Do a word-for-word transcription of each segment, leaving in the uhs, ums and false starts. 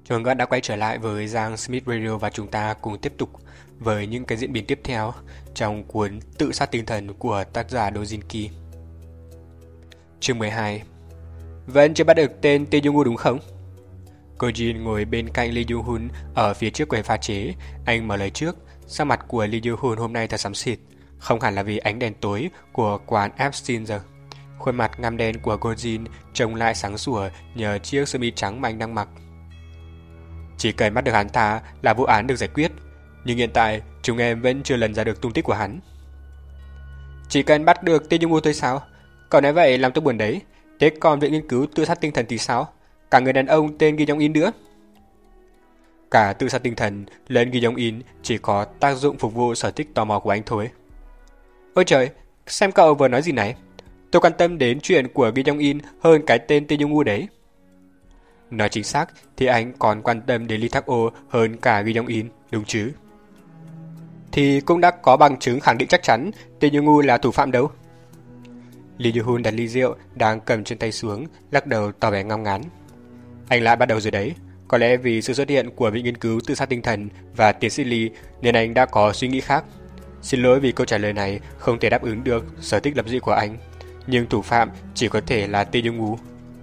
Chúng ta đã quay trở lại với Giang Smith Radio và chúng ta cùng tiếp tục với những cái diễn biến tiếp theo trong cuốn Tự sát tinh thần của tác giả Dojinki. Chương mười hai. Vẫn chưa bắt được tên Tae Jung-woo đúng không? Ko Jin ngồi bên cạnh Lee Yoo-hun ở phía trước quầy pha chế. Anh mở lời trước. Sắc mặt của Lee Yoo-hun hôm nay thật xám xịt, không hẳn là vì ánh đèn tối của quán Epstein giờ. Khuôn mặt ngăm đen của Ko Jin trông lại sáng sủa nhờ chiếc sơ mi trắng mà anh đang mặc. Chỉ cần bắt được hắn ta là vụ án được giải quyết, nhưng hiện tại chúng em vẫn chưa lần ra được tung tích của hắn. Chỉ cần bắt được Tae Jung-woo thôi sao? Cậu nói vậy làm tôi buồn đấy. Thế còn viện nghiên cứu tự sát tinh thần thì sao? Cả người đàn ông tên Gi Jong-in nữa. Cả tự sát tinh thần lẫn Gi Jong-in chỉ có tác dụng phục vụ sở thích tò mò của anh thôi. Ôi trời, xem cậu vừa nói gì này? Tôi quan tâm đến chuyện của Gi Jong-in hơn cái tên Tae Jung-woo đấy. Nói chính xác thì anh còn quan tâm đến Lee Thak-oh hơn cả Gi Jong-in, đúng chứ? Thì cũng đã có bằng chứng khẳng định chắc chắn Tae Jung-woo là thủ phạm đâu. Lee Yoo-hun đặt ly rượu đang cầm trên tay xuống, lắc đầu tỏ vẻ ngao ngán. Anh lại bắt đầu rồi đấy. Có lẽ vì sự xuất hiện của viện nghiên cứu tự sát tinh thần và tiến sĩ Lee nên anh đã có suy nghĩ khác. Xin lỗi vì câu trả lời này không thể đáp ứng được sở thích lập dị của anh, nhưng thủ phạm chỉ có thể là Tae Jung-woo.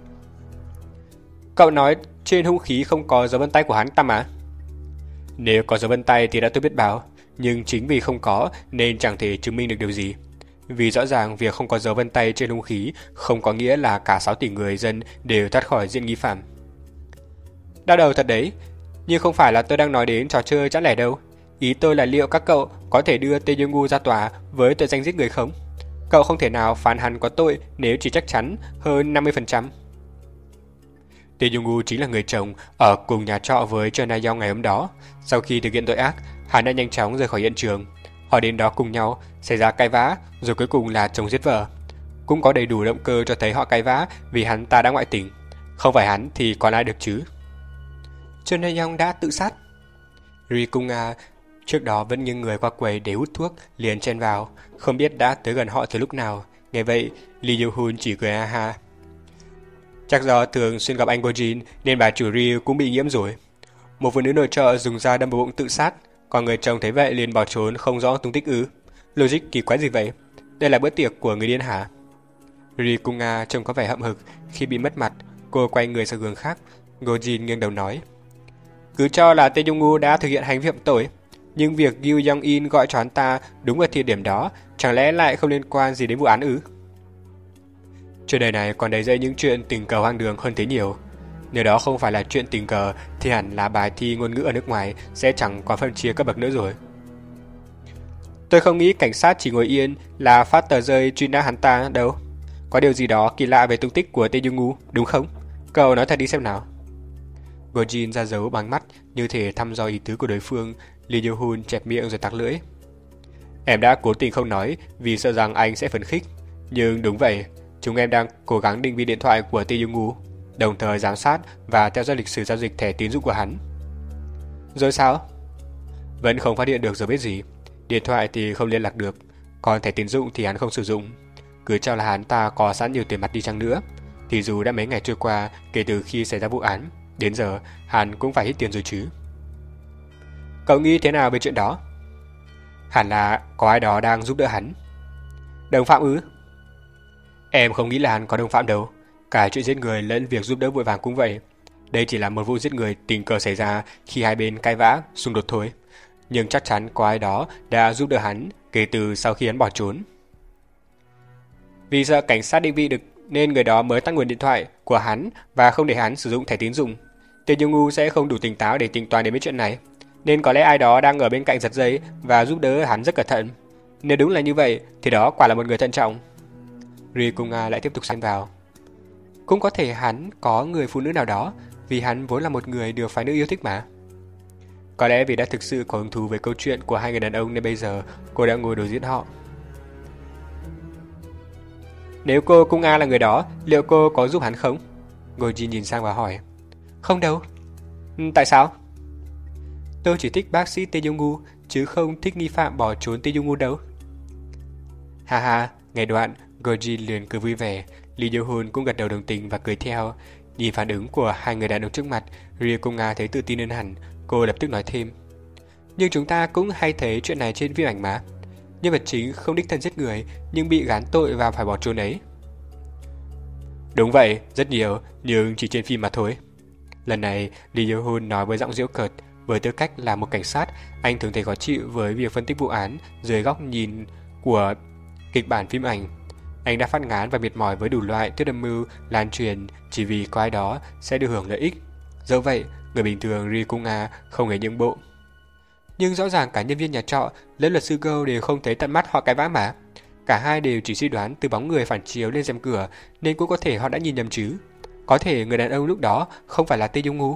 Cậu nói trên hung khí không có dấu vân tay của hắn ta mà. Nếu có dấu vân tay thì đã tôi biết báo, nhưng chính vì không có nên chẳng thể chứng minh được điều gì. Vì rõ ràng việc không có dấu vân tay trên hung khí không có nghĩa là cả sáu tỷ người dân đều thoát khỏi diện nghi phạm. Đau đầu thật đấy, nhưng không phải là tôi đang nói đến trò chơi chẵn lẻ đâu. Ý tôi là liệu các cậu có thể đưa Tae Jung-woo ra tòa với tội danh giết người không? Cậu không thể nào phán hắn có tội nếu chỉ chắc chắn hơn năm mươi phần trăm. Tae Jung-woo chính là người chồng ở cùng nhà trọ với Choi Na-young ngày hôm đó. Sau khi thực hiện tội ác, hắn đã nhanh chóng rời khỏi hiện trường. Họ đến đó cùng nhau, xảy ra cãi vã, rồi cuối cùng là chồng giết vợ. Cũng có đầy đủ động cơ cho thấy họ cãi vã vì hắn ta đã ngoại tình. Không phải hắn thì còn ai được chứ? Choi Na-young đã tự sát. Ri Cung-a trước đó vẫn nghiêng người qua quầy để hút thuốc, liền chen vào, không biết đã tới gần họ từ lúc nào. Nghe vậy, Lee Yoo-hun chỉ cười ha ha. Chắc do thường xuyên gặp anh Ko Jin nên bà chủ Ri cũng bị nhiễm rồi. Một phụ nữ nội trợ dùng dao đâm vào bụng tự sát, còn người chồng thấy vậy liền bỏ trốn không rõ tung tích ư? Logic kỳ quái gì vậy? Đây là bữa tiệc của người điên hả? Ri Cung-a trông có vẻ hậm hực khi bị mất mặt. Cô quay người sang hướng khác. Ko Jin nghiêng đầu nói: Cứ cho là Tae Jung-woo đã thực hiện hành vi phạm tội, nhưng việc Gi Jong-in gọi cho hắn ta đúng ở thời điểm đó chẳng lẽ lại không liên quan gì đến vụ án ư? Trên đời này còn đầy dẫy những chuyện tình cờ hoang đường hơn thế nhiều. Nếu đó không phải là chuyện tình cờ thì hẳn là bài thi ngôn ngữ ở nước ngoài sẽ chẳng có phân chia cấp bậc nữa rồi. Tôi không nghĩ cảnh sát chỉ ngồi yên là phát tờ rơi truy nã hắn ta đâu. Có điều gì đó kỳ lạ về tung tích của Tae Jung-woo, đúng không? Cậu nói thật đi xem nào. Go Jin ra dấu bằng mắt như thể thăm dò ý tứ của đối phương. Lee Yoo-hun chẹp miệng rồi tặc lưỡi. Em đã cố tình không nói vì sợ rằng anh sẽ phấn khích. Nhưng đúng vậy, chúng em đang cố gắng định vị điện thoại của Tae Jung-woo, đồng thời giám sát và theo dõi lịch sử giao dịch thẻ tín dụng của hắn. Rồi sao? Vẫn không phát hiện được dấu vết gì. Điện thoại thì không liên lạc được, còn thẻ tín dụng thì hắn không sử dụng. Cứ cho là hắn ta có sẵn nhiều tiền mặt đi chăng nữa, thì dù đã mấy ngày trôi qua kể từ khi xảy ra vụ án, đến giờ hắn cũng phải hết tiền rồi chứ. Cậu nghĩ thế nào về chuyện đó? Hẳn là có ai đó đang giúp đỡ hắn. Đồng phạm ư? Em không nghĩ là hắn có đồng phạm đâu. Cả chuyện giết người lẫn việc giúp đỡ vội vàng cũng vậy. Đây chỉ là một vụ giết người tình cờ xảy ra khi hai bên cãi vã, xung đột thôi. Nhưng chắc chắn có ai đó đã giúp đỡ hắn kể từ sau khi hắn bỏ trốn. Vì sợ cảnh sát định vị được nên người đó mới tắt nguồn điện thoại của hắn và không để hắn sử dụng thẻ tín dụng. Tae Jung-woo sẽ không đủ tỉnh táo để tính toán đến mấy chuyện này, nên có lẽ ai đó đang ở bên cạnh giật dây và giúp đỡ hắn rất cẩn thận. Nếu đúng là như vậy thì đó quả là một người thận trọng. Ri Cung-a lại tiếp tục xen vào. Cũng có thể hắn có người phụ nữ nào đó, vì hắn vốn là một người được phái nữ yêu thích mà. Có lẽ vì đã thực sự có hứng thú với câu chuyện của hai người đàn ông nên bây giờ cô đã ngồi đối diện họ. Nếu cô Cung-a là người đó, liệu cô có giúp hắn không? Go Jin nhìn sang và hỏi. Không đâu. Tại sao? Tôi chỉ thích bác sĩ Tae Jung-woo, chứ không thích nghi phạm bỏ trốn Tae Jung-woo đâu. Ha ha, nghe đoạn, Go Jin liền cười vui vẻ. Lee Yoo-hun cũng gật đầu đồng tình và cười theo. Nhìn phản ứng của hai người đàn ông trước mặt, Ria Kunga thấy tự tin hơn hẳn. Cô lập tức nói thêm: nhưng chúng ta cũng hay thấy chuyện này trên phim ảnh mà. Nhân vật chính không đích thân giết người, nhưng bị gán tội và phải bỏ trốn ấy. Đúng vậy, rất nhiều, nhưng chỉ trên phim mà thôi. Lần này, Lee Yo-hun nói với giọng giễu cợt. Với tư cách là một cảnh sát, anh thường thấy khó chịu với việc phân tích vụ án dưới góc nhìn của kịch bản phim ảnh. Anh đã phát ngán và mệt mỏi với đủ loại thuyết âm mưu lan truyền chỉ vì có ai đó sẽ được hưởng lợi ích. Dẫu vậy, người bình thường Ri Kunga không hề nhượng bộ. Nhưng rõ ràng cả nhân viên nhà trọ lẫn luật sư Go đều không thấy tận mắt họ cãi vã mà. Cả hai đều chỉ suy đoán từ bóng người phản chiếu lên rèm cửa, nên cũng có thể họ đã nhìn nhầm chứ. Có thể người đàn ông lúc đó không phải là Tae Jung-woo.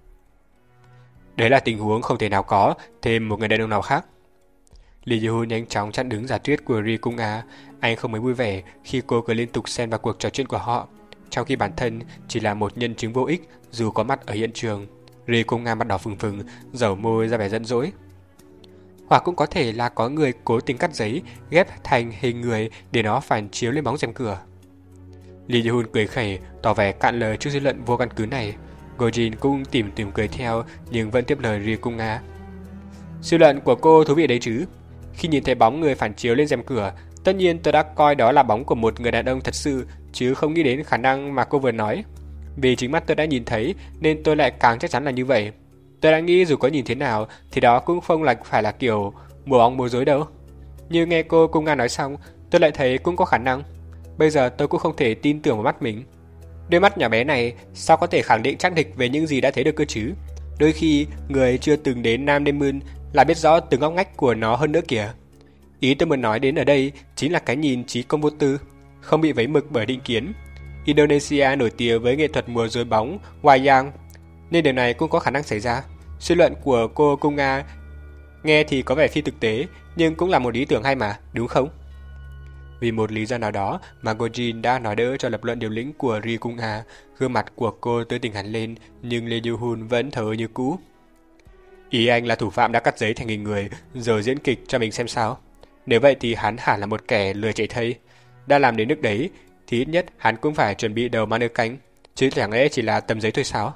Đấy là tình huống không thể nào có thêm một người đàn ông nào khác. Lee Yo-hun nhanh chóng chặn đứng giả thuyết của Ri Kunga. Anh không mấy vui vẻ khi cô cứ liên tục xen vào cuộc trò chuyện của họ, trong khi bản thân chỉ là một nhân chứng vô ích dù có mặt ở hiện trường. Ri Kunga mặt đỏ phừng phừng, dẩu môi ra vẻ giận dỗi. Hoặc cũng có thể là có người cố tình cắt giấy, ghép thành hình người để nó phản chiếu lên bóng rèm cửa. Lee Yo-hun cười khẩy, tỏ vẻ cạn lời trước dư luận vô căn cứ này. Go-jin cũng tìm tìm cười theo, nhưng vẫn tiếp lời Ri Kunga. Suy luận của cô thú vị đấy chứ. Khi nhìn thấy bóng người phản chiếu lên rèm cửa, tất nhiên tôi đã coi đó là bóng của một người đàn ông thật sự, chứ không nghĩ đến khả năng mà cô vừa nói. Vì chính mắt tôi đã nhìn thấy, nên tôi lại càng chắc chắn là như vậy. Tôi đã nghĩ dù có nhìn thế nào, thì đó cũng không là phải là kiểu mùa bóng múa rối đâu. Nhưng nghe cô Kunga nói xong, tôi lại thấy cũng có khả năng. Bây giờ tôi cũng không thể tin tưởng vào mắt mình. Đôi mắt nhỏ bé này sao có thể khẳng định chắc địch về những gì đã thấy được cơ chứ? Đôi khi, người chưa từng đến Nam Dae Moon là biết rõ từng ngóc ngách của nó hơn nữa kìa. Ý tôi muốn nói đến ở đây chính là cái nhìn trí công vô tư, không bị vấy mực bởi định kiến. Indonesia nổi tiếng với nghệ thuật múa rối bóng wayang, nên điều này cũng có khả năng xảy ra. Suy luận của cô Kunga nghe thì có vẻ phi thực tế, nhưng cũng là một ý tưởng hay mà, đúng không? Vì một lý do nào đó mà Go-jin đã nói đỡ cho lập luận điều lĩnh của Ri Kunga. Gương mặt của cô tươi tỉnh hẳn lên, nhưng Lee Yo-hun vẫn thờ như cũ. Ý anh là thủ phạm đã cắt giấy thành hình người rồi diễn kịch cho mình xem sao? Nếu vậy thì hắn hẳn là một kẻ lừa chạy thây. Đã làm đến nước đấy thì ít nhất hắn cũng phải chuẩn bị đầu mang nơ cánh, chứ chẳng lẽ chỉ là tấm giấy thôi sao?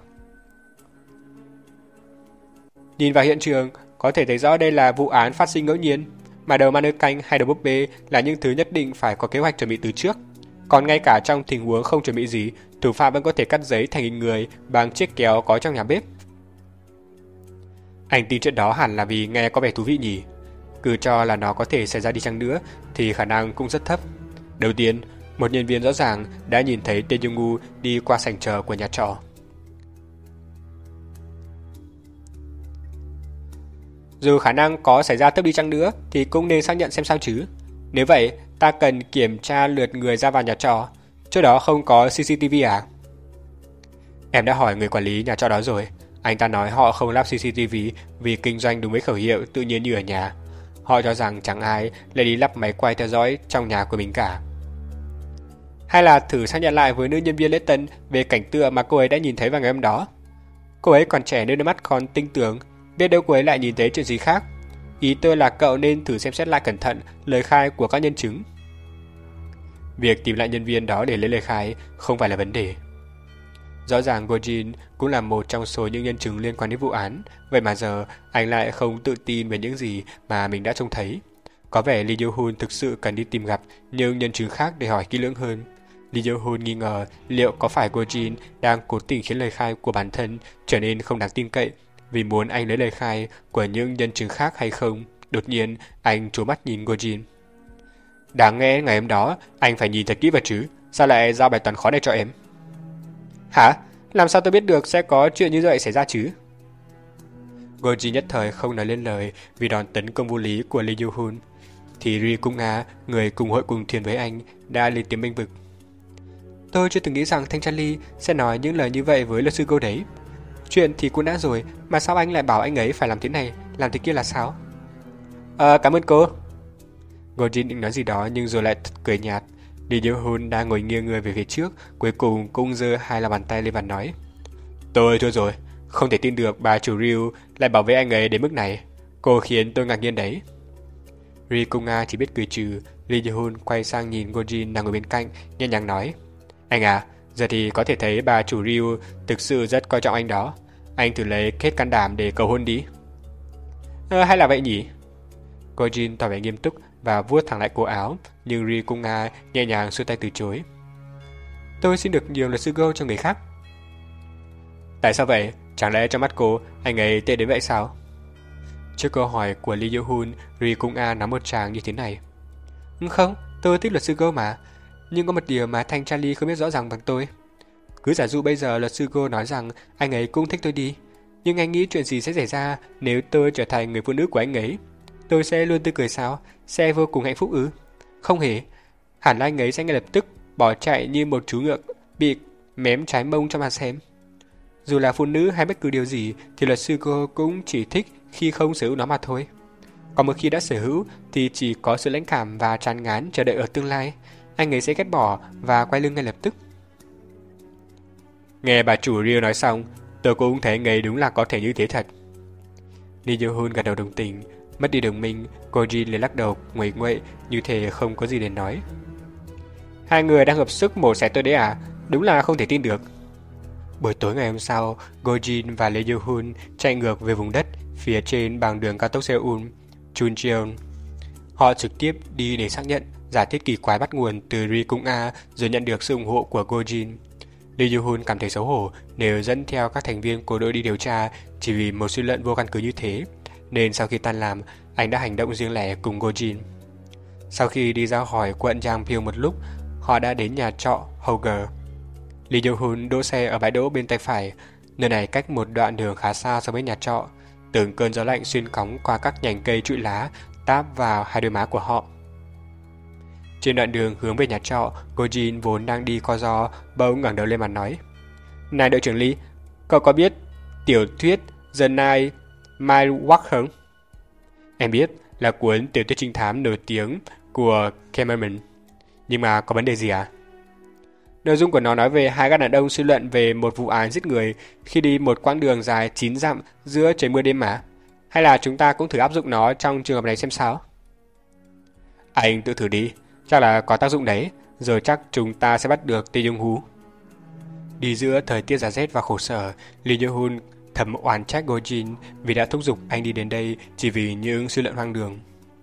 Nhìn vào hiện trường, có thể thấy rõ đây là vụ án phát sinh ngẫu nhiên, mà đầu manơ canh hay đầu búp bê là những thứ nhất định phải có kế hoạch chuẩn bị từ trước. Còn ngay cả trong tình huống không chuẩn bị gì, thủ phạm vẫn có thể cắt giấy thành hình người bằng chiếc kéo có trong nhà bếp. Anh tin chuyện đó hẳn là vì nghe có vẻ thú vị nhỉ. Cứ cho là nó có thể xảy ra đi chăng nữa thì khả năng cũng rất thấp. Đầu tiên, một nhân viên rõ ràng đã nhìn thấy Tae Jung-woo đi qua sảnh chờ của nhà trọ. Dù khả năng có xảy ra thấp đi chăng nữa thì cũng nên xác nhận xem sao chứ. Nếu vậy, ta cần kiểm tra lượt người ra vào nhà trọ. Chỗ đó không có xê xê tê vê à? Em đã hỏi người quản lý nhà trọ đó rồi. Anh ta nói họ không lắp xê xê tê vê vì kinh doanh đúng với khẩu hiệu tự nhiên như ở nhà. Họ cho rằng chẳng ai lại đi lắp máy quay theo dõi trong nhà của mình cả. Hay là thử xác nhận lại với nữ nhân viên lễ tân về cảnh tượng mà cô ấy đã nhìn thấy vào ngày hôm đó. Cô ấy còn trẻ nên đôi mắt còn tinh tường, biết đâu cô ấy lại nhìn thấy chuyện gì khác. Ý tôi là cậu nên thử xem xét lại cẩn thận lời khai của các nhân chứng. Việc tìm lại nhân viên đó để lấy lời khai không phải là vấn đề. Rõ ràng Go-jin cũng là một trong số những nhân chứng liên quan đến vụ án, vậy mà giờ anh lại không tự tin về những gì mà mình đã trông thấy. Có vẻ Lee Yo-hun thực sự cần đi tìm gặp những nhân chứng khác để hỏi kỹ lưỡng hơn. Lee Yo-hun nghi ngờ liệu có phải Go-jin đang cố tình khiến lời khai của bản thân trở nên không đáng tin cậy vì muốn anh lấy lời khai của những nhân chứng khác hay không. Đột nhiên, anh trố mắt nhìn Go-jin. Đáng nghe ngày hôm đó, anh phải nhìn thật kỹ vào chứ, sao lại giao bài toán khó này cho em? Hả? Làm sao tôi biết được sẽ có chuyện như vậy xảy ra chứ? Go-jin nhất thời không nói lên lời vì đòn tấn công vô lý của Lee Yo-hun. Thì Ri Kunga, người cùng hội cùng thuyền với anh, đã lên tiếng bênh vực. Tôi chưa từng nghĩ rằng thanh tra Lee sẽ nói những lời như vậy với luật sư Go đấy. Chuyện thì cũng đã rồi, mà sao anh lại bảo anh ấy phải làm thế này, làm thế kia là sao? Ờ, cảm ơn cô. Go-jin định nói gì đó nhưng rồi lại cười nhạt. Lee Yo-hun đang ngồi nghiêng người về phía trước, cuối cùng cũng giơ hai lòng bàn tay lên và nói. Tôi thua rồi, không thể tin được bà chủ Ryu lại bảo vệ anh ấy đến mức này. Cô khiến tôi ngạc nhiên đấy. Ri Kunga chỉ biết cười trừ. Lee Yo-hun quay sang nhìn Go-jin đang ngồi bên cạnh, nhẹ nhàng nói. Anh à, Giờ thì có thể thấy bà chủ Ryu thực sự rất coi trọng anh đó. Anh thử lấy hết can đảm để cầu hôn đi. Ờ, hay là vậy nhỉ? Gojin tỏ vẻ nghiêm túc và vuốt thẳng lại cổ áo, nhưng Ri Cung Nga nhẹ nhàng xua tay từ chối. Tôi xin được nhiều luật sư Go cho người khác. Tại sao vậy? Chẳng lẽ trong mắt cô, anh ấy tệ đến vậy sao? Trước câu hỏi của Lee Yo-hun, Ri Cung Nga nói một tràng như thế này. Không, tôi thích luật sư Go mà. Nhưng có một điều mà Thanh Charlie không biết rõ ràng bằng tôi. Cứ giả dụ bây giờ luật sư Go nói rằng anh ấy cũng thích tôi đi. Nhưng anh nghĩ chuyện gì sẽ xảy ra nếu tôi trở thành người phụ nữ của anh ấy? Tôi sẽ luôn tươi cười sao? Sẽ vô cùng hạnh phúc ư? Không hề. Hẳn là anh ấy sẽ ngay lập tức bỏ chạy như một chú ngựa bị mém trái mông cho mà xem. Dù là phụ nữ hay bất cứ điều gì thì luật sư Go cũng chỉ thích khi không sở hữu nó mà thôi. Còn một khi đã sở hữu thì chỉ có sự lãnh cảm và chán ngán chờ đợi ở tương lai. Anh ấy sẽ ghét bỏ và quay lưng ngay lập tức. Nghe bà chủ Rio nói xong, tôi cũng thấy anh ấy đúng là có thể như thế thật. Lee Yo-hun gật đầu đồng tình. Mất đi đồng minh, Gojin liền lắc đầu nguậy nguậy như thể không có gì để nói. Hai người đang hợp sức mổ xẻ tôi đấy à? Đúng là không thể tin được. Buổi tối ngày hôm sau, Gojin và Lee Yo-hun chạy ngược về vùng đất phía trên bằng đường cao tốc Seoul, Chuncheon. Họ trực tiếp đi để xác nhận giả thiết kỳ quái bắt nguồn từ Ri Cung A rồi nhận được sự ủng hộ của Gojin. Lee Yo-hun cảm thấy xấu hổ nếu dẫn theo các thành viên của đội đi điều tra chỉ vì một suy luận vô căn cứ như thế, nên sau khi tan làm, anh đã hành động riêng lẻ cùng Gojin. Sau khi đi ra khỏi quận Jangpyeong một lúc, họ đã đến nhà trọ Hoger. Lee Yo-hun đỗ xe ở bãi đỗ bên tay phải, nơi này cách một đoạn đường khá xa so với nhà trọ. Từng cơn gió lạnh xuyên cóng qua các nhành cây trụi lá táp vào hai đôi má của họ. Trên đoạn đường hướng về nhà trọ, Gojin vốn đang đi co ro bỗng ngẩng đầu lên mà nói: "Này đội trưởng Lee, cậu có biết tiểu thuyết The Night My Walk không?" Em biết, là cuốn tiểu thuyết trinh thám nổi tiếng của Cameron. Nhưng mà có vấn đề gì à? Nội dung của nó nói về hai gã đàn ông suy luận về một vụ án giết người khi đi một quãng đường dài chín dặm giữa trời mưa đêm mà. Hay là chúng ta cũng thử áp dụng nó trong trường hợp này xem sao? Anh tự thử đi, chắc là có tác dụng đấy, rồi chắc chúng ta sẽ bắt được Tae Jung-hoo. Đi giữa thời tiết giá rét và khổ sở, Lee Yo-hun thầm oán trách Gojin vì đã thúc giục anh đi đến đây chỉ vì những suy luận hoang đường.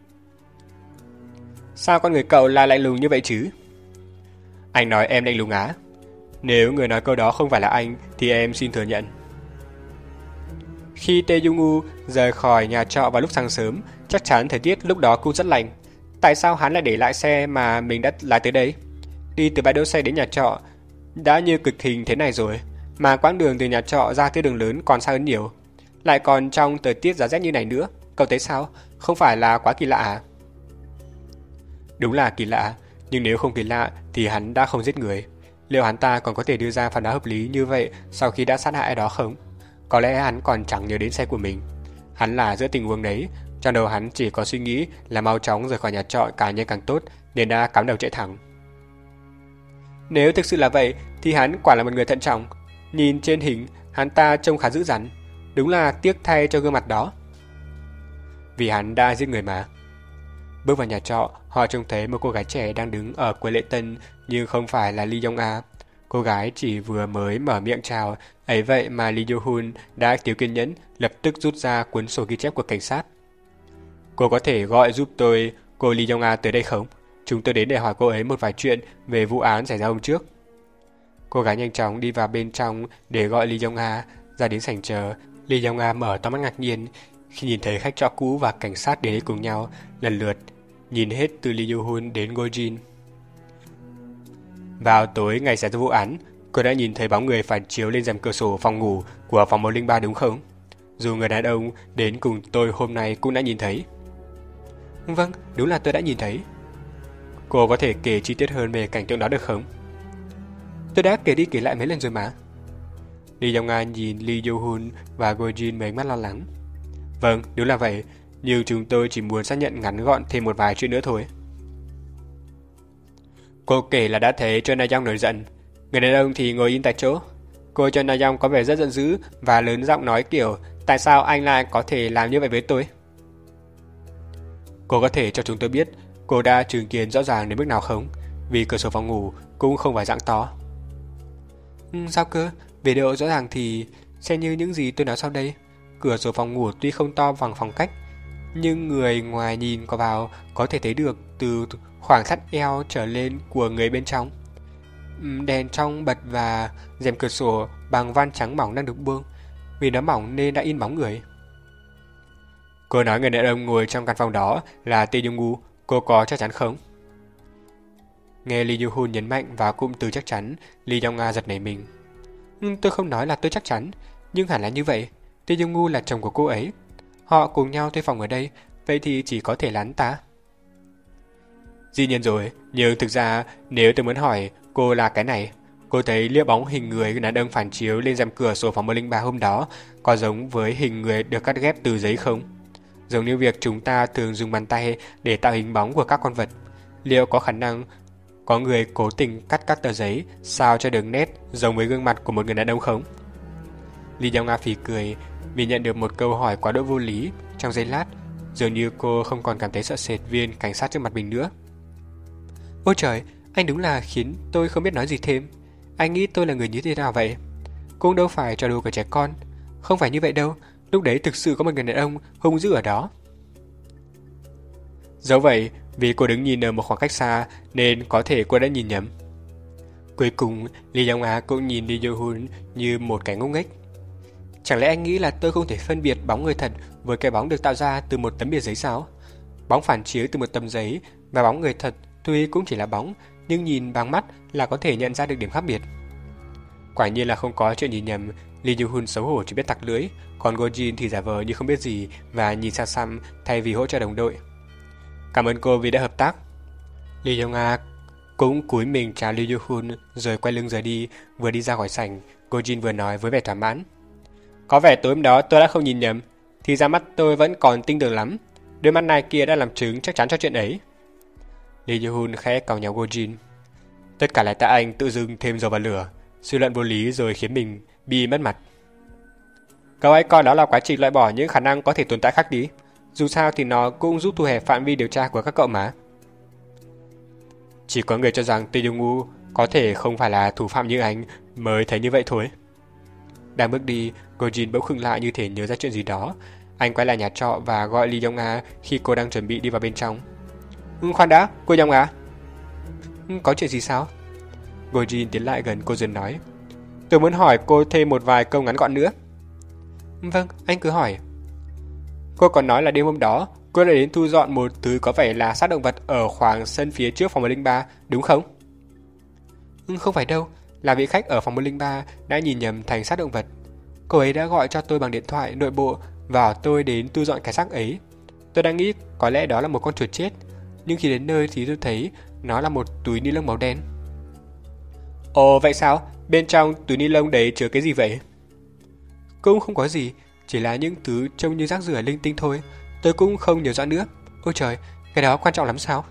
Sao con người cậu lại lạnh lùng như vậy chứ? Anh nói em lạnh lùng á? Nếu người nói câu đó không phải là anh thì em xin thừa nhận. Khi Tae Jung-woo rời khỏi nhà trọ vào lúc sáng sớm, chắc chắn thời tiết lúc đó cũng rất lạnh. Tại sao hắn lại để lại xe mà mình đã lái tới đây? Đi từ bãi đỗ xe đến nhà trọ đã như cực hình thế này rồi, mà quãng đường từ nhà trọ ra tới đường lớn còn xa hơn nhiều. Lại còn trong thời tiết giá rét như này nữa, cậu thấy sao? Không phải là quá kỳ lạ à? Đúng là kỳ lạ, nhưng nếu không kỳ lạ thì hắn đã không giết người. Liệu hắn ta còn có thể đưa ra phán đoán hợp lý như vậy sau khi đã sát hại ai đó không? Có lẽ hắn còn chẳng nhớ đến xe của mình. Hắn là giữa tình huống đấy, trong đầu hắn chỉ có suy nghĩ là mau chóng rời khỏi nhà trọ càng nhanh càng tốt, nên đã cắm đầu chạy thẳng. Nếu thực sự là vậy thì hắn quả là một người thận trọng. Nhìn trên hình, hắn ta trông khá dữ dằn. Đúng là tiếc thay cho gương mặt đó. Vì hắn đã giết người mà. Bước vào nhà trọ, họ trông thấy một cô gái trẻ đang đứng ở quầy lễ tân, nhưng không phải là Lee Yong-a. Cô gái chỉ vừa mới mở miệng chào, ấy vậy mà Lee Yo-hun đã thiếu kiên nhẫn, lập tức rút ra cuốn sổ ghi chép của cảnh sát. Cô có thể gọi giúp tôi cô Lee Yong-a tới đây không? Chúng tôi đến để hỏi cô ấy một vài chuyện về vụ án xảy ra hôm trước. Cô gái nhanh chóng đi vào bên trong để gọi Lee Yong-a ra đến sảnh chờ. Lee Yong-a mở to mắt ngạc nhiên khi nhìn thấy khách trọ cũ và cảnh sát đến cùng nhau, lần lượt nhìn hết từ Lee Yo-hun đến Gojin. Vào tối ngày xảy ra vụ án, cô đã nhìn thấy bóng người phản chiếu lên rèm cửa sổ phòng ngủ của phòng một không ba đúng không? Dù người đàn ông đến cùng tôi hôm nay cũng đã nhìn thấy. Vâng, đúng là tôi đã nhìn thấy. Cô có thể kể chi tiết hơn về cảnh tượng đó được không? Tôi đã kể đi kể lại mấy lần rồi mà. Lee Yong-a nhìn Lee Yo-hun và Gojin với ánh mắt lo lắng. Vâng, đúng là vậy, nhưng chúng tôi chỉ muốn xác nhận ngắn gọn thêm một vài chuyện nữa thôi. Cô kể là đã thấy Choi Na-young nổi giận. Người đàn ông thì ngồi yên tại chỗ. Cô Choi Na-young có vẻ rất giận dữ và lớn giọng nói kiểu tại sao anh lại có thể làm như vậy với tôi? Cô có thể cho chúng tôi biết cô đã chứng kiến rõ ràng đến mức nào không? Vì cửa sổ phòng ngủ cũng không phải dạng to. Ừ, sao cơ? Về độ rõ ràng thì xem như những gì tôi nói sau đây. Cửa sổ phòng ngủ tuy không to bằng phòng khách, nhưng người ngoài nhìn có vào có thể thấy được từ khoảng thắt eo trở lên của người bên trong. Đèn trong bật và rèm cửa sổ bằng van trắng mỏng đang được buông. Vì nó mỏng nên đã in bóng người. Cô nói người đàn ông ngồi trong căn phòng đó là Tae Jung-woo, cô có chắc chắn không? Nghe Lee Yoo-hun nhấn mạnh vào cụm từ chắc chắn, Lee Jong-a giật nảy mình. Tôi không nói là tôi chắc chắn, nhưng hẳn là như vậy. Tae Jung-woo là chồng của cô ấy. Họ cùng nhau thuê phòng ở đây, vậy thì chỉ có thể là hắn ta. Dĩ nhiên rồi, nhưng thực ra nếu tôi muốn hỏi cô là cái này, cô thấy lia bóng hình người đàn ông phản chiếu lên rèm cửa sổ phòng một không ba hôm đó có giống với hình người được cắt ghép từ giấy không? Giống như việc chúng ta thường dùng bàn tay để tạo hình bóng của các con vật. Liệu có khả năng có người cố tình cắt các tờ giấy sao cho đường nét giống với gương mặt của một người đàn ông không? Lee Jong-a phì cười vì nhận được một câu hỏi quá đỗi vô lý. Trong giây lát, dường như cô không còn cảm thấy sợ sệt viên cảnh sát trước mặt mình nữa. Ôi trời, anh đúng là khiến tôi không biết nói gì thêm. Anh nghĩ tôi là người như thế nào vậy? Cũng đâu phải trò đùa của trẻ con. Không phải như vậy đâu. Lúc đấy thực sự có một người đàn ông hung dữ ở đó. Dẫu vậy, vì cô đứng nhìn ở một khoảng cách xa nên có thể cô đã nhìn nhầm. Cuối cùng, Lee Jong-a cũng nhìn Lee Yoo-hun như một cái ngốc nghếch. Chẳng lẽ anh nghĩ là tôi không thể phân biệt bóng người thật với cái bóng được tạo ra từ một tấm bìa giấy sao? Bóng phản chiếu từ một tấm giấy và bóng người thật tuy cũng chỉ là bóng, nhưng nhìn bằng mắt là có thể nhận ra được điểm khác biệt. Quả nhiên là không có chuyện nhìn nhầm. Lee Yoo-hun xấu hổ chỉ biết tặc lưỡi, còn Go Jin thì giả vờ như không biết gì và nhìn xa xăm thay vì hỗ trợ đồng đội. Cảm ơn cô vì đã hợp tác. Lee Jong-a cũng cúi mình chào Lee Yoo-hun rồi quay lưng rời đi. Vừa đi ra khỏi sảnh, Go Jin vừa nói với vẻ thỏa mãn. Có vẻ tối hôm đó tôi đã không nhìn nhầm, thì ra mắt tôi vẫn còn tinh tường lắm. Đôi mắt này kia đã làm chứng chắc chắn cho chuyện ấy. Lee Yoo-hun khẽ cào nhào Go Jin. Tất cả là tại anh tự dưng thêm dầu vào lửa, suy luận vô lý rồi khiến mình bị mất mặt. Cậu ấy coi đó là quá trình loại bỏ những khả năng có thể tồn tại khác đi. Dù sao thì nó cũng giúp thu hẹp phạm vi điều tra của các cậu mà. Chỉ có người cho rằng Tae Jung-woo có thể không phải là thủ phạm như anh mới thấy như vậy thôi. Đang bước đi, Go Jin bỗng khựng lại như thể nhớ ra chuyện gì đó. Anh quay lại nhà trọ và gọi Lee Jong-a khi cô đang chuẩn bị đi vào bên trong. Ừ, khoan đã, cô Jong-a. Ừ, có chuyện gì sao? Go Jin tiến lại gần cô dần nói. Tôi muốn hỏi cô thêm một vài câu ngắn gọn nữa. Vâng, anh cứ hỏi. Cô còn nói là đêm hôm đó cô đã đến thu dọn một thứ có vẻ là xác động vật ở khoảng sân phía trước phòng một không ba, đúng không? Ừ, không phải đâu, là vị khách ở phòng một không ba đã nhìn nhầm thành xác động vật. Cô ấy đã gọi cho tôi bằng điện thoại nội bộ và bảo tôi đến thu dọn cái xác ấy. Tôi đang nghĩ có lẽ đó là một con chuột chết, nhưng khi đến nơi thì tôi thấy nó là một túi ni lông màu đen. Ồ, vậy sao? Bên trong túi ni lông đấy chứa cái gì vậy? Cũng không có gì, chỉ là những thứ trông như rác rưởi linh tinh thôi. Tôi cũng không nhớ rõ nữa. Ôi trời, cái đó quan trọng lắm sao?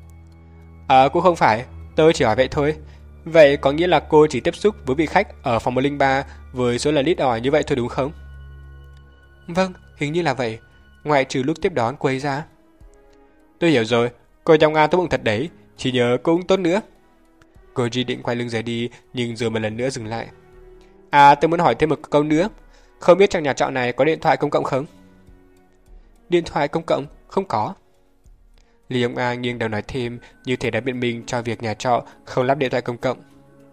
À, cũng không phải, tôi chỉ hỏi vậy thôi. Vậy có nghĩa là cô chỉ tiếp xúc với vị khách ở phòng một không ba với số lần ít ỏi như vậy thôi đúng không? Vâng, hình như là vậy. Ngoại trừ lúc tiếp đón cô ấy ra. Tôi hiểu rồi, cô Jong-a tốt bụng thật đấy, chỉ nhớ cũng tốt nữa. Goji định quay lưng rời đi nhưng rồi một lần nữa dừng lại. À, tôi muốn hỏi thêm một câu nữa. Không biết trong nhà trọ này có điện thoại công cộng không? Điện thoại công cộng? Không có. Lee Jong-a nghiêng đầu nói thêm như thể đã biện minh cho việc nhà trọ không lắp điện thoại công cộng.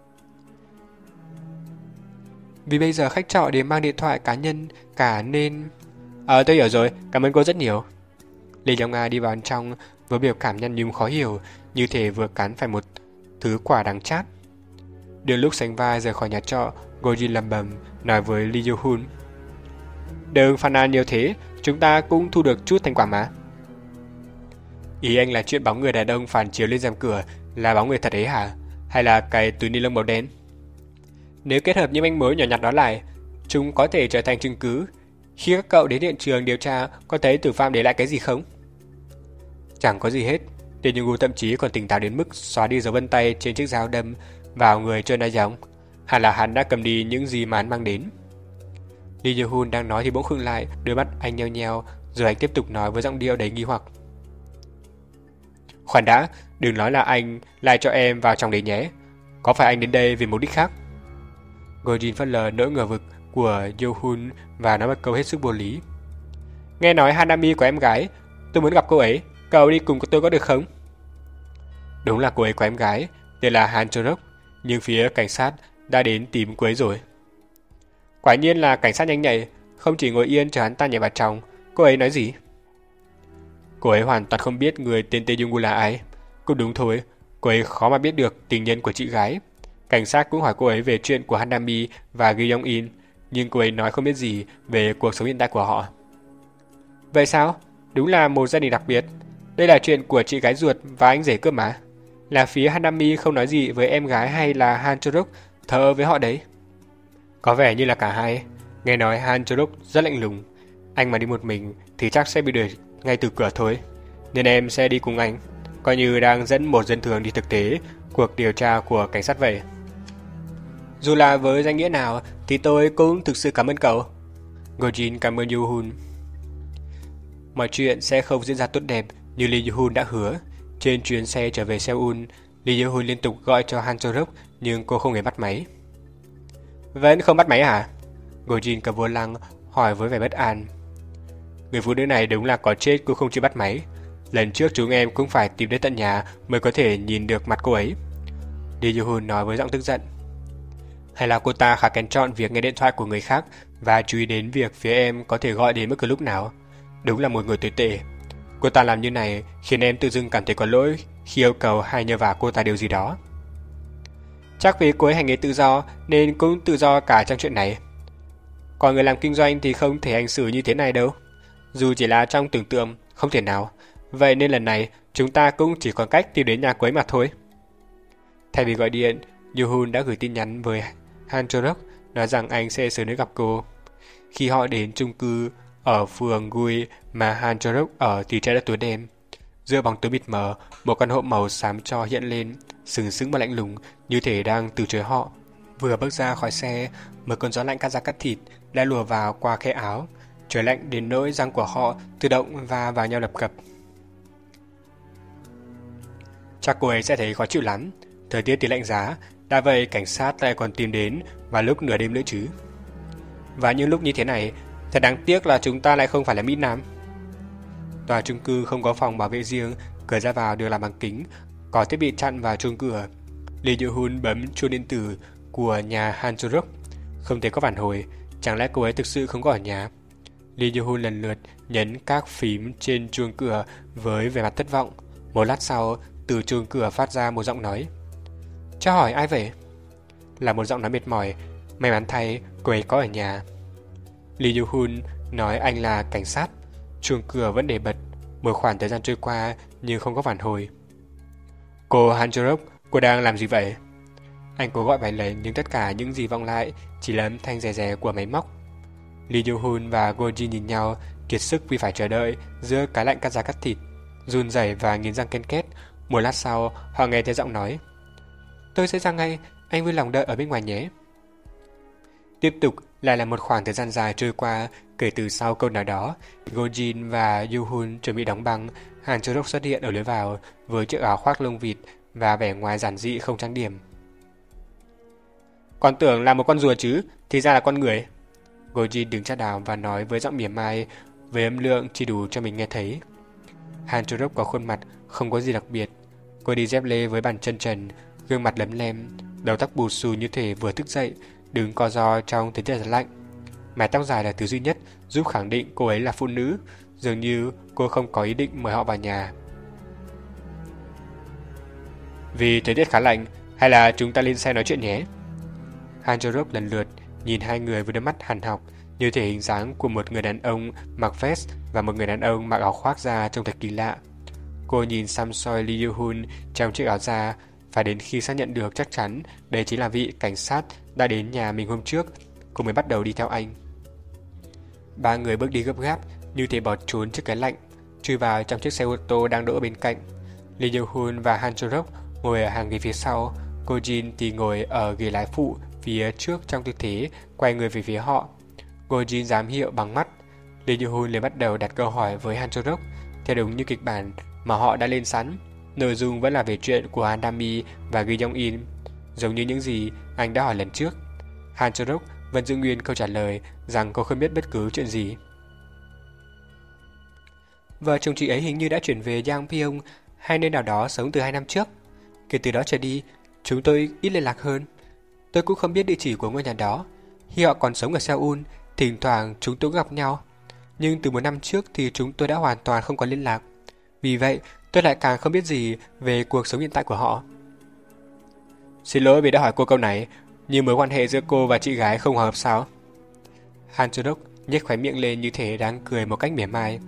Vì bây giờ khách trọ đều mang điện thoại cá nhân cả nên... Ờ, tôi hiểu rồi, cảm ơn cô rất nhiều. Lee Jong-a đi vào bên trong với biểu cảm nhăn nhúm khó hiểu, như thể vừa cắn phải một thứ quả đắng chát. Đến lúc sánh vai rời khỏi nhà trọ, Goji lầm bầm nói với Lee Yoo-hun. Đừng phàn nàn nhiều thế, chúng ta cũng thu được chút thành quả mà. Ý anh là chuyện bóng người đàn ông phản chiếu lên rèm cửa là bóng người thật ấy hả? Hay là cái túi ni lông màu đen? Nếu kết hợp những manh mối nhỏ nhặt đó lại, chúng có thể trở thành chứng cứ. Khi các cậu đến hiện trường điều tra, có thấy tử phạm để lại cái gì không? Chẳng có gì hết. Tae Jung-woo thậm chí còn tỉnh táo đến mức xóa đi dấu vân tay trên chiếc dao đâm vào người Choi Na-young. Hẳn là hắn đã cầm đi những gì mà hắn mang đến. Lee Yoo-hun đang nói thì bỗng khựng lại, đôi mắt anh nheo nheo, rồi anh tiếp tục nói với giọng điệu đầy nghi hoặc. Khoan đã, đừng nói là anh lại cho em vào trong đấy nhé. Có phải anh đến đây vì mục đích khác? Go Jin phớt lờ nỗi ngờ vực của Yohun và nói một câu hết sức vô lý. Nghe nói Hanami có em gái, tôi muốn gặp cô ấy, cậu đi cùng tôi có được không? Đúng là cô ấy có em gái, tên là Han Chorok, nhưng phía cảnh sát đã đến tìm cô ấy rồi. Quả nhiên là cảnh sát nhanh nhạy, không chỉ ngồi yên chờ hắn ta nhảy vào trong. Cô ấy nói gì? Cô ấy hoàn toàn không biết người tên Tae Jung là ai. Cũng đúng thôi, cô ấy khó mà biết được tình nhân của chị gái. Cảnh sát cũng hỏi cô ấy về chuyện của Hanami và Gi Yong In, nhưng cô ấy nói không biết gì về cuộc sống hiện tại của họ. Vậy sao? Đúng là một gia đình đặc biệt. Đây là chuyện của chị gái ruột và anh rể cơ mà. Là phía Hanami không nói gì với em gái hay là Han Chorok thờ với họ đấy? Có vẻ như là cả hai. Nghe nói Han Chorok rất lạnh lùng. Anh mà đi một mình thì chắc sẽ bị đuổi ngay từ cửa thôi. Nên em sẽ đi cùng anh, coi như đang dẫn một dân thường đi thực tế cuộc điều tra của cảnh sát vậy. Dù là với danh nghĩa nào thì tôi cũng thực sự cảm ơn cậu. Go Jin cảm ơn Yohun. Mọi chuyện sẽ không diễn ra tốt đẹp như Lee Yohun đã hứa. Trên chuyến xe trở về Seoul, Lee Yohun liên tục gọi cho Han Chorok nhưng cô không hề bắt máy. Vẫn không bắt máy hả? Go Jin cầm vô lăng hỏi với vẻ bất an. Người phụ nữ này đúng là có chết cũng không chịu bắt máy. Lần trước chúng em cũng phải tìm đến tận nhà mới có thể nhìn được mặt cô ấy. Lee Yohun nói với giọng tức giận. Hay là cô ta khá kén chọn việc nghe điện thoại của người khác và chú ý đến việc phía em có thể gọi đến bất cứ lúc nào. Đúng là một người tồi tệ. Cô ta làm như này khiến em tự dưng cảm thấy có lỗi khi yêu cầu hay nhờ vả cô ta điều gì đó. Chắc vì cô ấy hành nghề tự do nên cũng tự do cả trong chuyện này. Còn người làm kinh doanh thì không thể hành xử như thế này đâu. Dù chỉ là trong tưởng tượng, không thể nào. Vậy nên lần này chúng ta cũng chỉ còn cách tìm đến nhà cô ấy mà thôi. Thay vì gọi điện, Yohun đã gửi tin nhắn với Han Chorok nói rằng anh sẽ sớm đến gặp cô. Khi họ đến chung cư ở phường Gui mà Han Chorok ở thì trời đã tối đêm. Giữa bóng tối mịt mờ, một căn hộ màu xám tro hiện lên, sừng sững và lạnh lùng như thể đang từ chối họ. Vừa bước ra khỏi xe, một cơn gió lạnh cắt da cắt thịt đã lùa vào qua khe áo. Trời lạnh đến nỗi răng của họ tự động va vào nhau lập cập. Chắc cô ấy sẽ thấy khó chịu lắm. Thời tiết thì lạnh giá, đã vậy cảnh sát lại còn tìm đến vào lúc nửa đêm nữa chứ. Và những lúc như thế này, thật đáng tiếc là chúng ta lại không phải là Mỹ Nam. Tòa chung cư không có phòng bảo vệ riêng, cửa ra vào đều làm bằng kính, có thiết bị chặn vào chuông cửa. Lee Yohun bấm chuông điện tử của nhà Han Chorok. Không thể có phản hồi, chẳng lẽ cô ấy thực sự không có ở nhà? Lee Yohun lần lượt nhấn các phím trên chuông cửa với vẻ mặt thất vọng. Một lát sau, từ chuông cửa phát ra một giọng nói. Cho hỏi ai vậy? Là một giọng nói mệt mỏi. May mắn thay, cô ấy có ở nhà. Lee Yohun nói anh là cảnh sát. Chuông cửa vẫn để bật. Một khoảng thời gian trôi qua nhưng không có phản hồi. Cô Han Chorok, cô đang làm gì vậy? Anh cố gọi vài lần nhưng tất cả những gì vọng lại chỉ là âm thanh rè rè của máy móc. Lee Yohun và Go Jin nhìn nhau, kiệt sức vì phải chờ đợi giữa cái lạnh cắt da cắt thịt, run rẩy và nghiến răng ken két. Một lát sau, họ nghe thấy giọng nói. Tôi sẽ ra ngay, anh vui lòng đợi ở bên ngoài nhé. Tiếp tục lại là một khoảng thời gian dài trôi qua. Kể từ sau câu nói đó, Go Jin và Yohun chuẩn bị đóng băng. Han Chorok xuất hiện ở lối vào với chiếc áo khoác lông vịt và vẻ ngoài giản dị không trang điểm. Còn tưởng là một con rùa chứ, thì ra là con người. Go Jin đứng chát đào và nói với giọng mỉa mai, với âm lượng chỉ đủ cho mình nghe thấy. Han Chorok có khuôn mặt không có gì đặc biệt. Cô đi dép lê với bàn chân trần, gương mặt lấm lem, đầu tóc bù xù như thể vừa thức dậy, đứng co ro trong thời tiết rất lạnh. Mái tóc dài là thứ duy nhất giúp khẳng định cô ấy là phụ nữ, dường như cô không có ý định mời họ vào nhà. Vì thời tiết khá lạnh, hay là chúng ta lên xe nói chuyện nhé? Han Chorok lần lượt nhìn hai người với đôi mắt hằn học, như thể hình dáng của một người đàn ông mặc vest và một người đàn ông mặc áo khoác da trông thật kỳ lạ. Cô nhìn xăm soi Lee Yohun trong chiếc áo da, phải đến khi xác nhận được chắc chắn đây chính là vị cảnh sát đã đến nhà mình hôm trước, cô mới bắt đầu đi theo anh. Ba người bước đi gấp gáp, như thể bỏ trốn trước cái lạnh, chui vào trong chiếc xe ô tô đang đỗ bên cạnh. Lee Yohun và Han Chorok ngồi ở hàng ghế phía sau, cô Jin thì ngồi ở ghế lái phụ phía trước trong tư thế quay người về phía họ. Go Jin giám hiệu bằng mắt. Lee Yohun liền bắt đầu đặt câu hỏi với Han Chorok theo đúng như kịch bản mà họ đã lên sẵn. Nội dung vẫn là về chuyện của Hanami và Gi Yong In, giống như những gì anh đã hỏi lần trước. Han Chorok vẫn giữ nguyên câu trả lời rằng cô không biết bất cứ chuyện gì. Vợ chồng chị ấy hình như đã chuyển về Yangpyeong hay nơi nào đó sống từ hai năm trước. Kể từ đó trở đi, chúng tôi ít liên lạc hơn. Tôi cũng không biết địa chỉ của ngôi nhà đó. Khi họ còn sống ở Seoul, thỉnh thoảng chúng tôi gặp nhau. Nhưng từ một năm trước thì chúng tôi đã hoàn toàn không có liên lạc. Vì vậy, tôi lại càng không biết gì về cuộc sống hiện tại của họ. Xin lỗi vì đã hỏi cô câu này, nhưng mối quan hệ giữa cô và chị gái không hòa hợp sao? Han Chorok nhếch khóe miệng lên như thể đang cười một cách mỉa mai.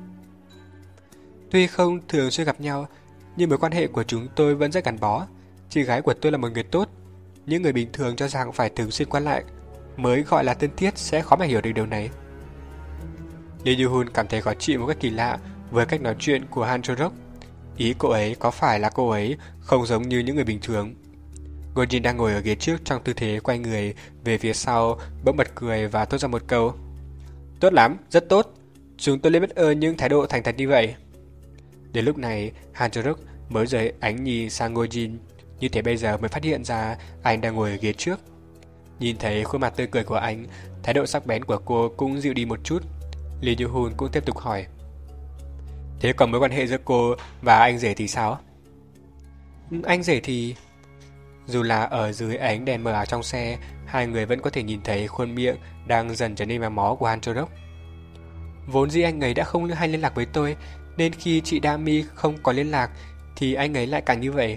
Tuy không thường xuyên gặp nhau, nhưng mối quan hệ của chúng tôi vẫn rất gắn bó. Chị gái của tôi là một người tốt. Những người bình thường cho rằng phải thường xuyên qua lại mới gọi là thân thiết sẽ khó mà hiểu được điều này. Lee Yoo-hun cảm thấy khó chịu một cách kỳ lạ với cách nói chuyện của Han Chorok. Ý cô ấy có phải là cô ấy không giống như những người bình thường? Go-jin đang ngồi ở ghế trước trong tư thế quay người về phía sau, bỗng bật cười và thốt ra một câu. Tốt lắm, rất tốt. Chúng tôi lên biết ơn những thái độ thành thật như vậy. Đến lúc này, Han Chorok mới rời ánh nhìn sang Go-jin. Như thế bây giờ mới phát hiện ra anh đang ngồi ở ghế trước. Nhìn thấy khuôn mặt tươi cười của anh, thái độ sắc bén của cô cũng dịu đi một chút. Lee Yoo-hun cũng tiếp tục hỏi. Thế còn mối quan hệ giữa cô và anh rể thì sao? Anh rể thì... Dù là ở dưới ánh đèn mờ ảo trong xe, hai người vẫn có thể nhìn thấy khuôn miệng đang dần trở nên méo mó của Han Chorok. Vốn dĩ anh ấy đã không hay liên lạc với tôi, nên khi chị Dami không có liên lạc thì anh ấy lại càng như vậy.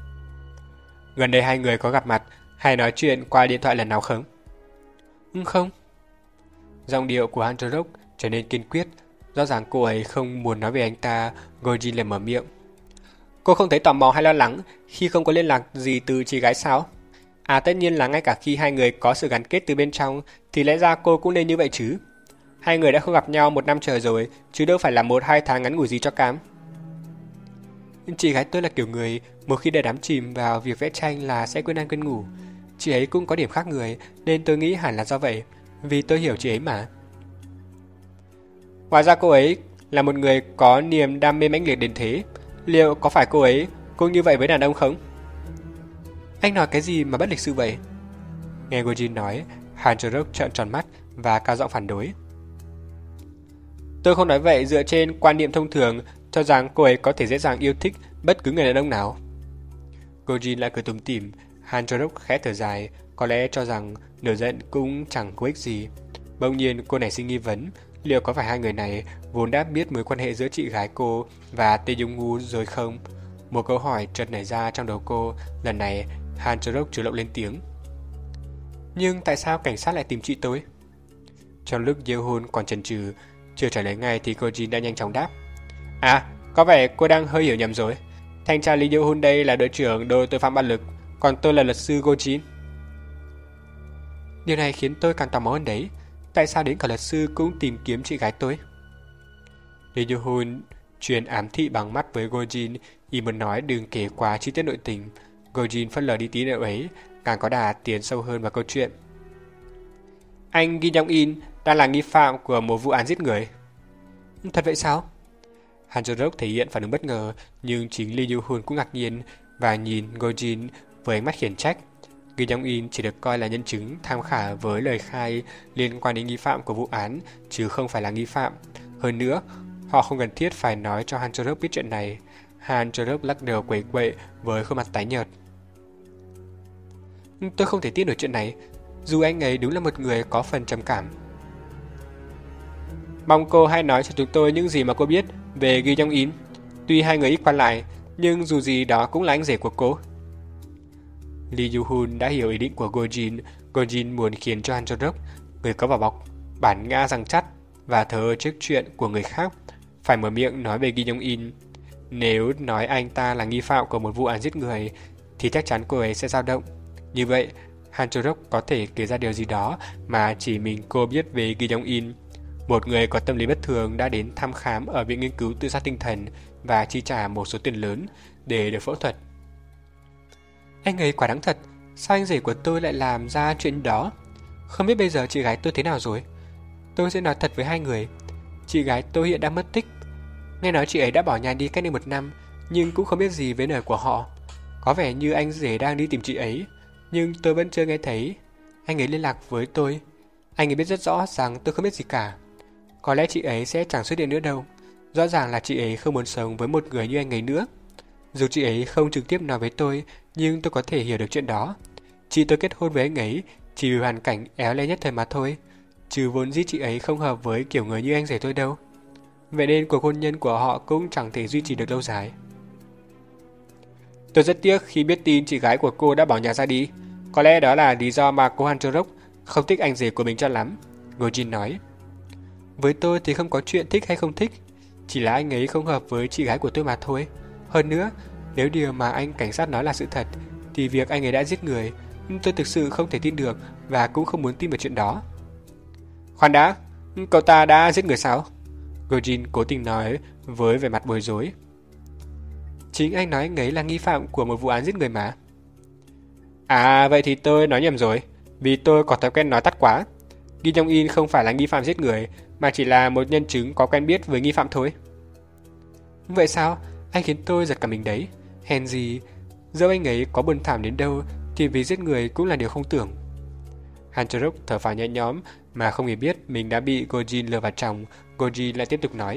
Gần đây hai người có gặp mặt hay nói chuyện qua điện thoại lần nào không? Không. Giọng điệu của Han Chorok trở nên kiên quyết. Rõ ràng cô ấy không muốn nói về anh ta. Go-jin liền mở miệng. Cô không thấy tò mò hay lo lắng khi không có liên lạc gì từ chị gái sao? À tất nhiên là ngay cả khi hai người có sự gắn kết từ bên trong thì lẽ ra cô cũng nên như vậy chứ. Hai người đã không gặp nhau một năm trời rồi, chứ đâu phải là một hai tháng ngắn ngủi gì cho cam. Chị gái tôi là kiểu người một khi để đắm chìm vào việc vẽ tranh là sẽ quên ăn quên ngủ. Chị ấy cũng có điểm khác người nên tôi nghĩ hẳn là do vậy, vì tôi hiểu chị ấy mà. Ngoài ra cô ấy là một người có niềm đam mê mãnh liệt đến thế. Liệu có phải cô ấy cũng như vậy với đàn ông không? Anh nói cái gì mà bất lịch sự vậy? Nghe Go-jin nói, Han Chorok trợn tròn mắt và cao giọng phản đối. Tôi không nói vậy dựa trên quan niệm thông thường cho rằng cô ấy có thể dễ dàng yêu thích bất cứ người đàn ông nào. Go-jin lại cười tủm tỉm. Han Chorok khẽ thở dài, có lẽ cho rằng nổi giận cũng chẳng có ích gì. Bỗng nhiên cô nảy sinh nghi vấn, liệu có phải hai người này vốn đã biết mối quan hệ giữa chị gái cô và Tae Jung-woo rồi không? Một câu hỏi chợt nảy ra trong đầu cô. Lần này Han Chorok chủ động lên tiếng. Nhưng tại sao cảnh sát lại tìm chị tôi? Trong lúc Yoo-hun còn chần chừ chưa trả lời ngay thì Go-jin đã nhanh chóng đáp. À, có vẻ cô đang hơi hiểu nhầm rồi. Thanh tra Lee Yoo-hun đây là đội trưởng đội tội phạm bạo lực, còn tôi là luật sư Go-jin. Điều này khiến tôi càng tò mò hơn đấy. Tại sao đến cả luật sư cũng tìm kiếm chị gái tôi? Lee Yoo-hun truyền ám thị bằng mắt với Go-jin, ý muốn nói đừng kể quá chi tiết nội tình. Go-jin phớt lờ đi tí nữa ấy, càng có đà tiến sâu hơn vào câu chuyện. Anh Gi Yong-in đang là nghi phạm của một vụ án giết người. Thật vậy sao? Han Chorok thể hiện phản ứng bất ngờ, nhưng chính Lee Yoo-hun cũng ngạc nhiên và nhìn Go-jin với ánh mắt khiển trách. Gi Yong-in chỉ được coi là nhân chứng tham khảo với lời khai liên quan đến nghi phạm của vụ án, chứ không phải là nghi phạm. Hơn nữa, họ không cần thiết phải nói cho Han Chorok biết chuyện này. Han Chorok lắc đầu quẩy quậy với khuôn mặt tái nhợt. Tôi không thể tin nổi chuyện này, dù anh ấy đúng là một người có phần trầm cảm. Mong cô hãy nói cho chúng tôi những gì mà cô biết về Gi Yong-in. Tuy hai người ít quan lại, nhưng dù gì đó cũng là anh rể của cô. Lee Yoo-hun đã hiểu ý định của Go-jin. Go-jin muốn khiến cho Han Chorok, người có vỏ bọc bản ngã răng chắc và thờ trước chuyện của người khác, phải mở miệng nói về Gi Yong-in. Nếu nói anh ta là nghi phạm của một vụ án giết người thì chắc chắn cô ấy sẽ dao động. Như vậy, Han Chorok có thể kể ra điều gì đó mà chỉ mình cô biết về Gi Yong-in. Một người có tâm lý bất thường đã đến thăm khám ở viện nghiên cứu tự sát tinh thần và chi trả một số tiền lớn để được phẫu thuật. Anh ấy quả đáng thật, sao anh rể của tôi lại làm ra chuyện đó? Không biết bây giờ chị gái tôi thế nào rồi? Tôi sẽ nói thật với hai người. Chị gái tôi hiện đang mất tích. Nghe nói chị ấy đã bỏ nhà đi cách đây một năm, nhưng cũng không biết gì với nơi của họ. Có vẻ như anh rể đang đi tìm chị ấy, nhưng tôi vẫn chưa nghe thấy. Anh ấy liên lạc với tôi. Anh ấy biết rất rõ rằng tôi không biết gì cả. Có lẽ chị ấy sẽ chẳng xuất hiện nữa đâu. Rõ ràng là chị ấy không muốn sống với một người như anh ấy nữa. Dù chị ấy không trực tiếp nói với tôi, nhưng tôi có thể hiểu được chuyện đó. Chị tôi kết hôn với anh ấy chỉ vì hoàn cảnh éo le nhất thời mà thôi. Chứ vốn dĩ chị ấy không hợp với kiểu người như anh rể tôi đâu. Vậy nên cuộc hôn nhân của họ cũng chẳng thể duy trì được lâu dài. Tôi rất tiếc khi biết tin chị gái của cô đã bỏ nhà ra đi. Có lẽ đó là lý do mà cô Hantorok không thích anh rể của mình cho lắm, Gojin nói. Với tôi thì không có chuyện thích hay không thích, chỉ là anh ấy không hợp với chị gái của tôi mà thôi. Hơn nữa, nếu điều mà anh cảnh sát nói là sự thật, thì việc anh ấy đã giết người, tôi thực sự không thể tin được và cũng không muốn tin vào chuyện đó. Khoan đã, cậu ta đã giết người sao? Gojin cố tình nói với vẻ mặt bối rối. Chính anh nói anh ấy là nghi phạm của một vụ án giết người mà. À, vậy thì tôi nói nhầm rồi, vì tôi có thói quen nói tắt quá. Kim Jong-in không phải là nghi phạm giết người, mà chỉ là một nhân chứng có quen biết với nghi phạm thôi. Vậy sao? Anh khiến tôi giật cả mình đấy. Hèn gì, dẫu anh ấy có buồn thảm đến đâu, thì vì giết người cũng là điều không tưởng. Hantorok thở phào nhẹ nhõm mà không hề biết mình đã bị Gojin lừa vào chồng. Gojin lại tiếp tục nói.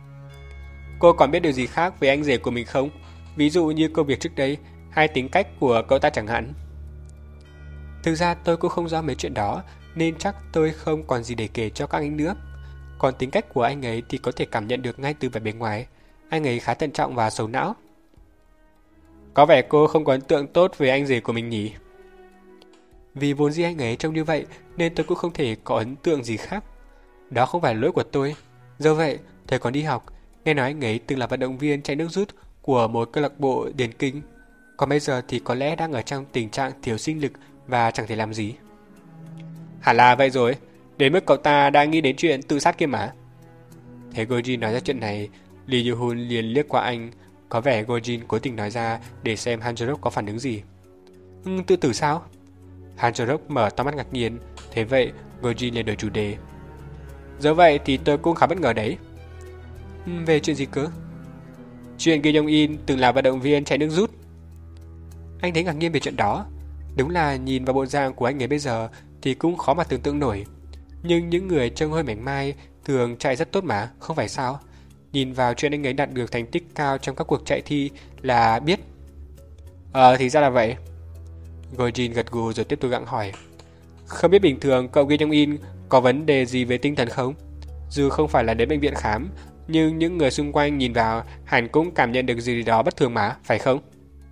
Cô còn biết điều gì khác về anh rể của mình không? Ví dụ như công việc trước đây, hay tính cách của cậu ta chẳng hạn. Thực ra tôi cũng không rõ mấy chuyện đó, nên chắc tôi không còn gì để kể cho các anh nữa. Còn tính cách của anh ấy thì có thể cảm nhận được ngay từ vẻ bề ngoài. Anh ấy khá thận trọng và xấu não. Có vẻ cô không có ấn tượng tốt về anh rể của mình nhỉ? Vì vốn dĩ anh ấy trông như vậy nên tôi cũng không thể có ấn tượng gì khác. Đó không phải lỗi của tôi. Do vậy, thời còn đi học, nghe nói anh ấy từng là vận động viên chạy nước rút của một câu lạc bộ điền kinh. Còn bây giờ thì có lẽ đang ở trong tình trạng thiếu sinh lực và chẳng thể làm gì. Hẳn là vậy rồi, đến mức cậu ta đang nghĩ đến chuyện tự sát kia mà. Thấy Gojin nói ra chuyện này, Lee Yoo-hun liền liếc qua anh. Có vẻ Gojin cố tình nói ra để xem Hantorok có phản ứng gì. Ừ, tự tử sao? Hantorok mở to mắt ngạc nhiên. Thế vậy, Gojin liền đổi chủ đề. Dẫu vậy thì tôi cũng khá bất ngờ đấy. Ừ, về chuyện gì cơ? Chuyện Kim Jong-in từng là vận động viên chạy nước rút. Anh thấy ngạc nhiên về chuyện đó. Đúng là nhìn vào bộ dạng của anh ấy bây giờ thì cũng khó mà tưởng tượng nổi. Nhưng những người trông hơi mảnh mai thường chạy rất tốt mà, không phải sao? Nhìn vào chuyện anh ấy đạt được thành tích cao trong các cuộc chạy thi là biết. Ờ thì ra là vậy. Gojin gật gù rồi tiếp tục gặng hỏi. Không biết bình thường cậu Kim Jong-in có vấn đề gì về tinh thần không? Dù không phải là đến bệnh viện khám, nhưng những người xung quanh nhìn vào hẳn cũng cảm nhận được gì đó bất thường mà, phải không?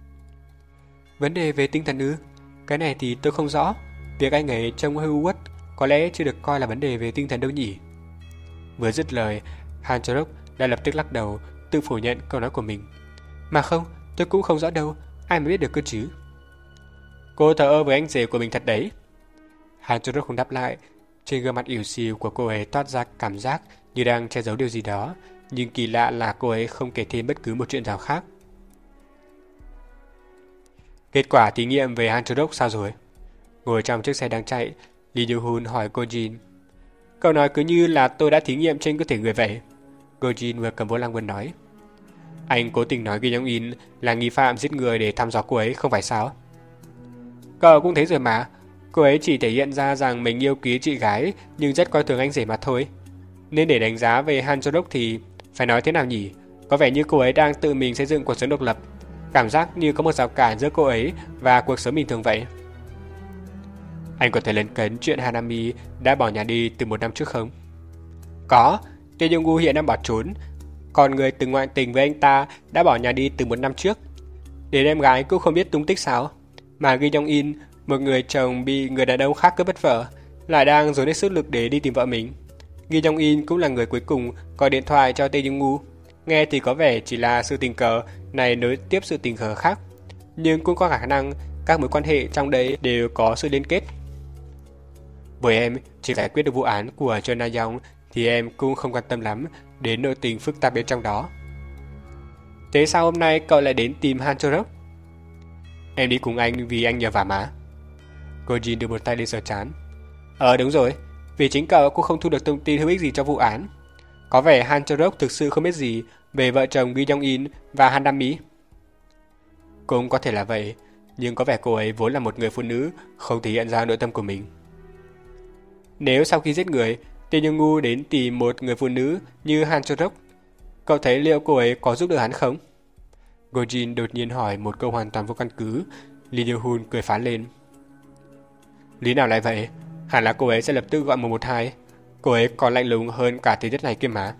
Vấn đề về tinh thần ư? Cái này thì tôi không rõ. Việc anh ấy trông hơi u uất có lẽ chưa được coi là vấn đề về tinh thần đâu nhỉ. Vừa dứt lời, Hantorok đã lập tức lắc đầu, tự phủ nhận câu nói của mình. Mà không, tôi cũng không rõ đâu, ai mới biết được cơ chứ. Cô thờ ơ với anh rể của mình thật đấy. Hantorok không đáp lại. Trên gương mặt ỉu xìu của cô ấy toát ra cảm giác như đang che giấu điều gì đó, nhưng kỳ lạ là cô ấy không kể thêm bất cứ một chuyện nào khác. Kết quả thí nghiệm về Hantorok sao rồi? Ngồi trong chiếc xe đang chạy, Lee Yoo-hun hỏi Gojin. Cậu nói cứ như là tôi đã thí nghiệm trên cơ thể người vậy. Gojin vừa cầm vô lăng vừa nói. Anh cố tình nói Kim Jong-in là nghi phạm giết người để thăm dò cô ấy, không phải sao? Cậu cũng thấy rồi mà. Cô ấy chỉ thể hiện ra rằng mình yêu quý chị gái nhưng rất coi thường anh rể mà thôi. Nên để đánh giá về Hantorok thì phải nói thế nào nhỉ? Có vẻ như cô ấy đang tự mình xây dựng cuộc sống độc lập. Cảm giác như có một rào cản giữa cô ấy và cuộc sống bình thường vậy. Anh có thể lấn cấn chuyện Hanami đã bỏ nhà đi từ một năm trước không? Có, Tae Jong-gu hiện đang bỏ trốn. Còn người từng ngoại tình với anh ta đã bỏ nhà đi từ một năm trước. Đến em gái cũng không biết tung tích sao. Mà Kim Jong-in, một người chồng bị người đàn ông khác cướp mất vợ, lại đang dồn hết sức lực để đi tìm vợ mình. Kim Jong-in cũng là người cuối cùng gọi điện thoại cho Tae Jong-gu. Nghe thì có vẻ chỉ là sự tình cờ này nối tiếp sự tình cờ khác, nhưng cũng có khả năng các mối quan hệ trong đấy đều có sự liên kết. Với em chỉ giải quyết được vụ án của Choi Na-young thì em cũng không quan tâm lắm đến nội tình phức tạp bên trong đó. Thế sao hôm nay cậu lại đến tìm Hantorok? Em đi cùng anh vì anh nhờ vả má. Gojin đưa một tay lên sờ trán. Ờ đúng rồi, vì chính cậu cũng không thu được thông tin hữu ích gì cho vụ án. Có vẻ Hantorok thực sự không biết gì về vợ chồng Kim Jong-in và Hanami. Cũng có thể là vậy, nhưng có vẻ cô ấy vốn là một người phụ nữ không thể hiện ra nội tâm của mình. Nếu sau khi giết người, Tae Jong-u đến tìm một người phụ nữ như Han Cho-rok, cậu thấy liệu cô ấy có giúp được hắn không? Go-jin đột nhiên hỏi một câu hoàn toàn vô căn cứ. Lee Do-hun cười phá lên. Lý nào lại vậy? Hẳn là cô ấy sẽ lập tức gọi một một hai. Cô ấy còn lạnh lùng hơn cả thế tiết này kia mà.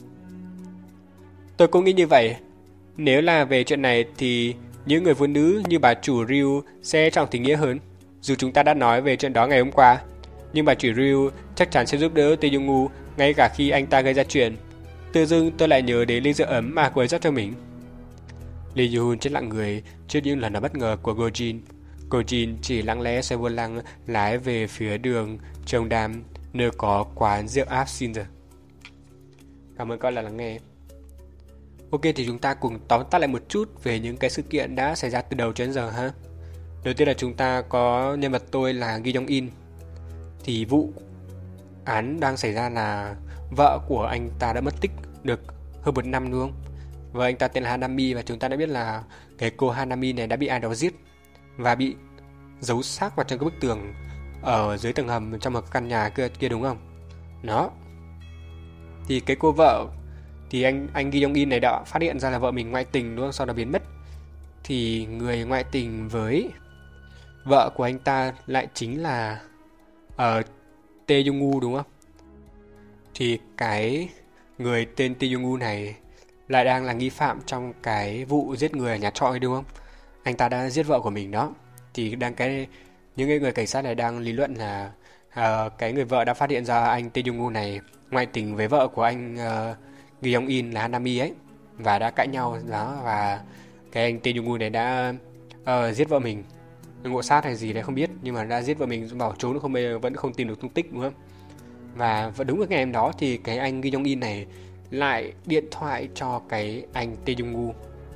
Tôi cũng nghĩ như vậy. Nếu là về chuyện này thì những người phụ nữ như bà chủ Ryu sẽ trọng tình nghĩa hơn. Dù chúng ta đã nói về chuyện đó ngày hôm qua, nhưng bà chủ Ryu chắc chắn sẽ giúp đỡ Tae Jong-u ngay cả khi anh ta gây ra chuyện. Tự dưng tôi lại nhớ đến ly rượu ấm mà cô ấy rót cho mình. Lee Do-hun chết lặng người trước những lần nói bất ngờ của Go-jin. Go-jin chỉ lặng lẽ xoay vô lăng lái về phía đường Trông Đam, nơi có quán rượu Absinthe. Cảm ơn các bạn đã lắng nghe. Ok, thì chúng ta cùng tóm tắt lại một chút về những cái sự kiện đã xảy ra từ đầu cho đến giờ ha. Đầu tiên là chúng ta có nhân vật tôi là Gi Jong-in. Thì vụ án đang xảy ra là vợ của anh ta đã mất tích được hơn một năm đúng không? Và anh ta tên là Hanami, và chúng ta đã biết là cái cô Hanami này đã bị ai đó giết và bị giấu xác vào trong cái bức tường ở dưới tầng hầm trong một căn nhà kia, kia đúng không? Đó. Thì cái cô vợ thì anh anh Gi Jong-in này đã phát hiện ra là vợ mình ngoại tình đúng không? Sau đó biến mất. Thì người ngoại tình với vợ của anh ta lại chính là ở uh, Tae Jong-u đúng không? Thì cái người tên Tae Jong-u này lại đang là nghi phạm trong cái vụ giết người ở nhà trọ ấy đúng không? Anh ta đã giết vợ của mình đó. Thì đang cái những người cảnh sát này đang lý luận là uh, cái người vợ đã phát hiện ra anh Tae Jong-u này ngoại tình với vợ của anh uh, Gi Jong-in là Hanami ấy, và đã cãi nhau đó, và cái anh Tae Jong-u này đã uh, giết vợ mình, ngộ sát hay gì đấy không biết, nhưng mà đã giết vợ mình, bảo trốn không, vẫn không tìm được tung tích đúng không? Và đúng với ngày hôm đó thì cái anh Gi Jong-in này lại điện thoại cho cái anh Tae Jong-u.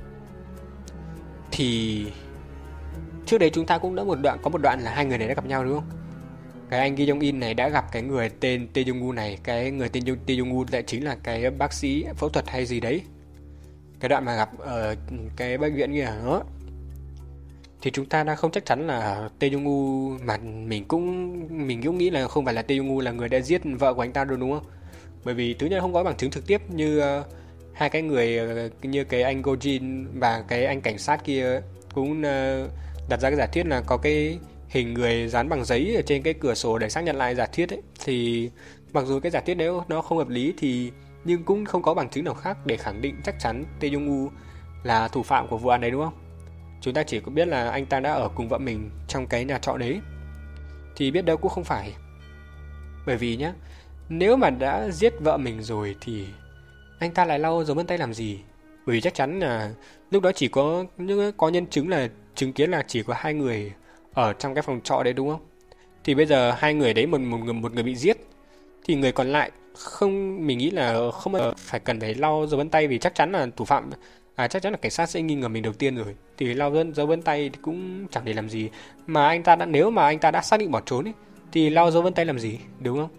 Thì trước đấy chúng ta cũng đã một đoạn có một đoạn là hai người này đã gặp nhau đúng không? Cái anh Gi Jong-in này đã gặp cái người tên Tae Jong-u này, cái người tên Tae Jong-u lại chính là cái bác sĩ phẫu thuật hay gì đấy. Cái đoạn mà gặp ở cái bệnh viện kia đó. Thì chúng ta đã không chắc chắn là Tae Jong-u, mà mình cũng mình cũng nghĩ là không phải là Tae Jong-u là người đã giết vợ của anh ta đâu đúng không? Bởi vì thứ nhất không có bằng chứng trực tiếp như uh, hai cái người uh, như cái anh Go-jin và cái anh cảnh sát kia cũng uh, đặt ra cái giả thuyết là có cái hình người dán bằng giấy ở trên cái cửa sổ để xác nhận lại giả thuyết ấy. Thì mặc dù cái giả thuyết đấy nó không hợp lý thì nhưng cũng không có bằng chứng nào khác để khẳng định chắc chắn Tae Jong-u là thủ phạm của vụ án đấy đúng không? Chúng ta chỉ có biết là anh ta đã ở cùng vợ mình trong cái nhà trọ đấy. Thì biết đâu cũng không phải. Bởi vì nhá, nếu mà đã giết vợ mình rồi thì anh ta lại lau dấu vân tay làm gì? Bởi vì chắc chắn là lúc đó chỉ có những có nhân chứng là chứng kiến là chỉ có hai người ở trong cái phòng trọ đấy đúng không? Thì bây giờ hai người đấy, một một người một người bị giết thì người còn lại không, mình nghĩ là không phải cần phải lau dấu vân tay, vì chắc chắn là thủ phạm à chắc chắn là cảnh sát sẽ nghi ngờ mình đầu tiên rồi. Thì lau dấu vân tay thì cũng chẳng để làm gì, mà anh ta đã nếu mà anh ta đã xác định bỏ trốn ấy thì lau dấu vân tay làm gì, đúng không?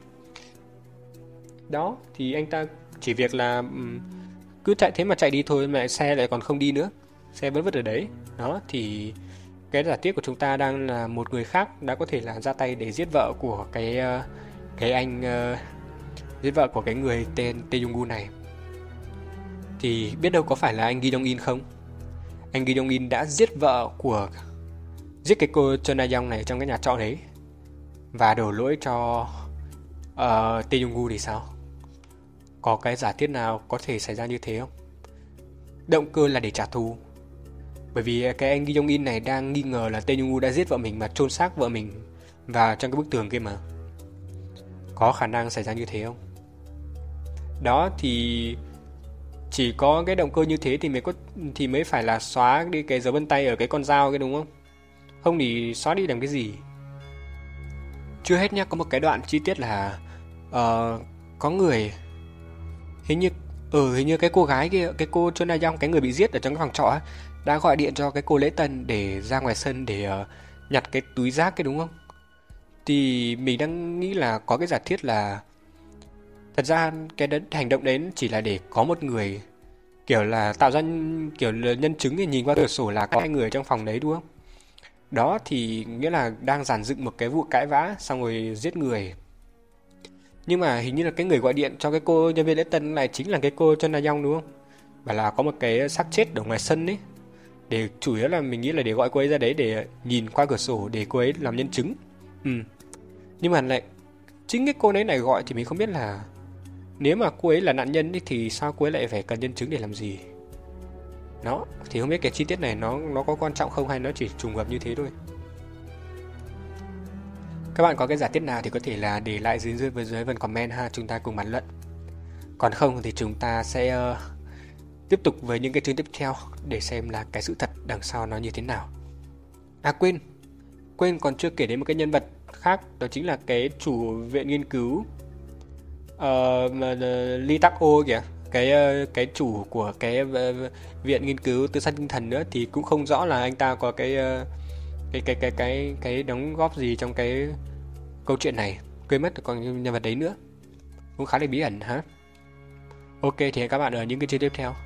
Đó, thì anh ta chỉ việc là cứ chạy thế mà chạy đi thôi, mà xe lại còn không đi nữa, xe vẫn vứt ở đấy. Đó, thì cái giả thiết của chúng ta đang là một người khác đã có thể là ra tay để giết vợ của cái cái anh uh, giết vợ của cái người tên Tae Jong-u này. Thì biết đâu có phải là anh Gi Jong-in không? Anh Gi Jong-in đã giết vợ của giết cái cô Chon Na-young này trong cái nhà trọ đấy và đổ lỗi cho uh, Tae Jong-u thì sao? Có cái giả thiết nào có thể xảy ra như thế không? Động cơ là để trả thù. Bởi vì cái anh Gi Jong-in này đang nghi ngờ là Tae Jong-u đã giết vợ mình mà chôn xác vợ mình vào trong cái bức tường kia mà. Có khả năng xảy ra như thế không? Đó, thì chỉ có cái động cơ như thế thì mới có thì mới phải là xóa đi cái dấu vân tay ở cái con dao kia đúng không? Không thì xóa đi làm cái gì? Chưa hết nhá, có một cái đoạn chi tiết là uh, có người hình như ừ hình như cái cô gái kia, cái cô Chon Na-young, cái người bị giết ở trong cái phòng trọ ấy, đã gọi điện cho cái cô lễ tân để ra ngoài sân để uh, nhặt cái túi rác kia đúng không? Thì mình đang nghĩ là có cái giả thiết là thật ra cái đấy, hành động đấy chỉ là để có một người kiểu là tạo ra kiểu là nhân chứng thì nhìn qua cửa sổ là có hai người trong phòng đấy đúng không? Đó, thì nghĩa là đang dàn dựng một cái vụ cãi vã xong rồi giết người. Nhưng mà hình như là cái người gọi điện cho cái cô nhân viên lễ tân này chính là cái cô Chân Na Yong đúng không? Và là có một cái xác chết ở ngoài sân ấy. Để chủ yếu là mình nghĩ là để gọi cô ấy ra đấy để nhìn qua cửa sổ để cô ấy làm nhân chứng. Ừ. Nhưng mà lại chính cái cô ấy này gọi thì mình không biết là nếu mà cô ấy là nạn nhân ấy, thì sao cô ấy lại phải cần nhân chứng để làm gì? Đó, thì không biết cái chi tiết này nó nó có quan trọng không hay nó chỉ trùng hợp như thế thôi. Các bạn có cái giả thiết nào thì có thể là để lại dưới dưới dưới phần comment ha, chúng ta cùng bàn luận. Còn không thì chúng ta sẽ uh, tiếp tục với những cái chương tiếp theo để xem là cái sự thật đằng sau nó như thế nào. À quên, quên còn chưa kể đến một cái nhân vật khác, đó chính là cái chủ viện nghiên cứu uh, Lee Tak-o kìa. Cái cái chủ của cái viện nghiên cứu tư sanh tinh thần nữa thì cũng không rõ là anh ta có cái cái cái cái cái cái đóng góp gì trong cái câu chuyện này, quên mất còn nhân vật đấy nữa, cũng khá là bí ẩn ha. Ok thì hẹn các bạn ở những cái chương tiếp theo.